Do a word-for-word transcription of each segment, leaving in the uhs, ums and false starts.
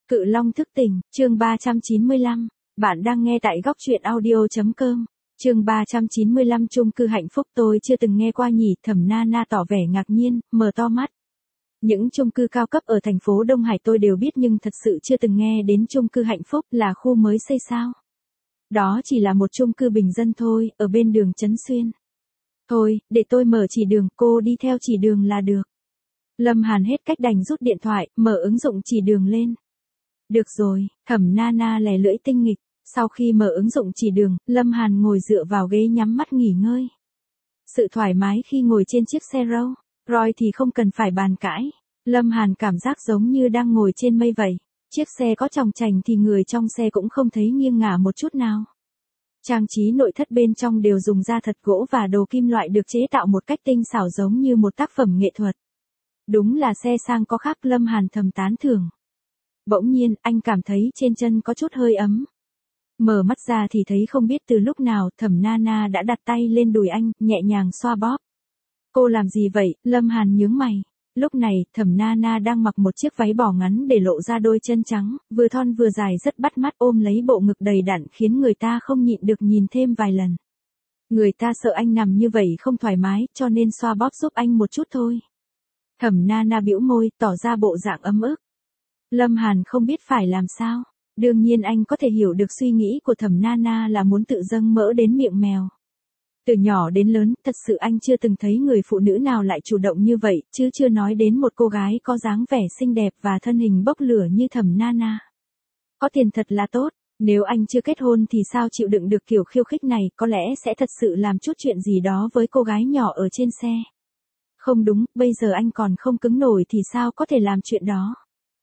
Cự Long thức tỉnh, chương ba trăm chín mươi lăm. Bạn đang nghe tại góc truyện audio chấm com. Chương ba trăm chín mươi lăm chung cư hạnh phúc tôi chưa từng nghe qua nhỉ, Thẩm Nana tỏ vẻ ngạc nhiên, mở to mắt. Những chung cư cao cấp ở thành phố Đông Hải tôi đều biết nhưng thật sự chưa từng nghe đến chung cư hạnh phúc là khu mới xây sao. Đó chỉ là một chung cư bình dân thôi, ở bên đường Trấn Xuyên. Thôi, để tôi mở chỉ đường, cô đi theo chỉ đường là được. Lâm Hàn hết cách đành rút điện thoại, mở ứng dụng chỉ đường lên. Được rồi, Thẩm Nana lè lưỡi tinh nghịch. Sau khi mở ứng dụng chỉ đường, Lâm Hàn ngồi dựa vào ghế nhắm mắt nghỉ ngơi. Sự thoải mái khi ngồi trên chiếc xe Rolls Royce thì không cần phải bàn cãi. Lâm Hàn cảm giác giống như đang ngồi trên mây vậy. Chiếc xe có chòng chành thì người trong xe cũng không thấy nghiêng ngả một chút nào. Trang trí nội thất bên trong đều dùng da thật gỗ và đồ kim loại được chế tạo một cách tinh xảo giống như một tác phẩm nghệ thuật. Đúng là xe sang có khác, Lâm Hàn thầm tán thưởng. Bỗng nhiên, anh cảm thấy trên chân có chút hơi ấm. Mở mắt ra thì thấy không biết từ lúc nào Thẩm Nana đã đặt tay lên đùi anh, nhẹ nhàng xoa bóp. Cô làm gì vậy? Lâm Hàn nhướng mày. Lúc này, Thẩm Nana đang mặc một chiếc váy bò ngắn để lộ ra đôi chân trắng, vừa thon vừa dài rất bắt mắt, ôm lấy bộ ngực đầy đặn khiến người ta không nhịn được nhìn thêm vài lần. Người ta sợ anh nằm như vậy không thoải mái, cho nên xoa bóp giúp anh một chút thôi. Thẩm Nana bĩu môi, tỏ ra bộ dạng ấm ức. Lâm Hàn không biết phải làm sao. Đương nhiên anh có thể hiểu được suy nghĩ của Thẩm Nana là muốn tự dâng mỡ đến miệng mèo. Từ nhỏ đến lớn, thật sự anh chưa từng thấy người phụ nữ nào lại chủ động như vậy, chứ chưa nói đến một cô gái có dáng vẻ xinh đẹp và thân hình bốc lửa như Thẩm Nana. Có tiền thật là tốt, nếu anh chưa kết hôn thì sao chịu đựng được kiểu khiêu khích này, có lẽ sẽ thật sự làm chút chuyện gì đó với cô gái nhỏ ở trên xe. Không đúng, bây giờ anh còn không cứng nổi thì sao có thể làm chuyện đó.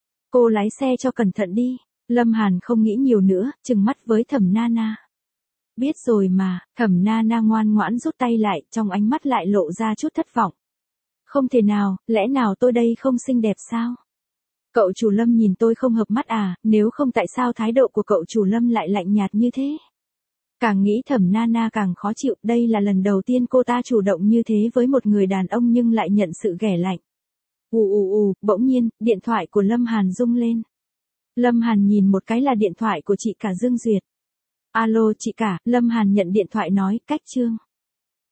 Cô lái xe cho cẩn thận đi. Lâm Hàn không nghĩ nhiều nữa, trừng mắt với Thẩm Nana. Biết rồi mà, Thẩm Nana ngoan ngoãn rút tay lại, trong ánh mắt lại lộ ra chút thất vọng. Không thể nào, lẽ nào tôi đây không xinh đẹp sao? Cậu chủ Lâm nhìn tôi không hợp mắt à, nếu không tại sao thái độ của cậu chủ Lâm lại lạnh nhạt như thế? Càng nghĩ Thẩm Nana càng khó chịu, đây là lần đầu tiên cô ta chủ động như thế với một người đàn ông nhưng lại nhận sự ghẻ lạnh. Ù ù ù, bỗng nhiên, điện thoại của Lâm Hàn rung lên. Lâm Hàn nhìn một cái là điện thoại của chị cả Dương Duyệt. Alo chị cả, Lâm Hàn nhận điện thoại nói, cách Trương.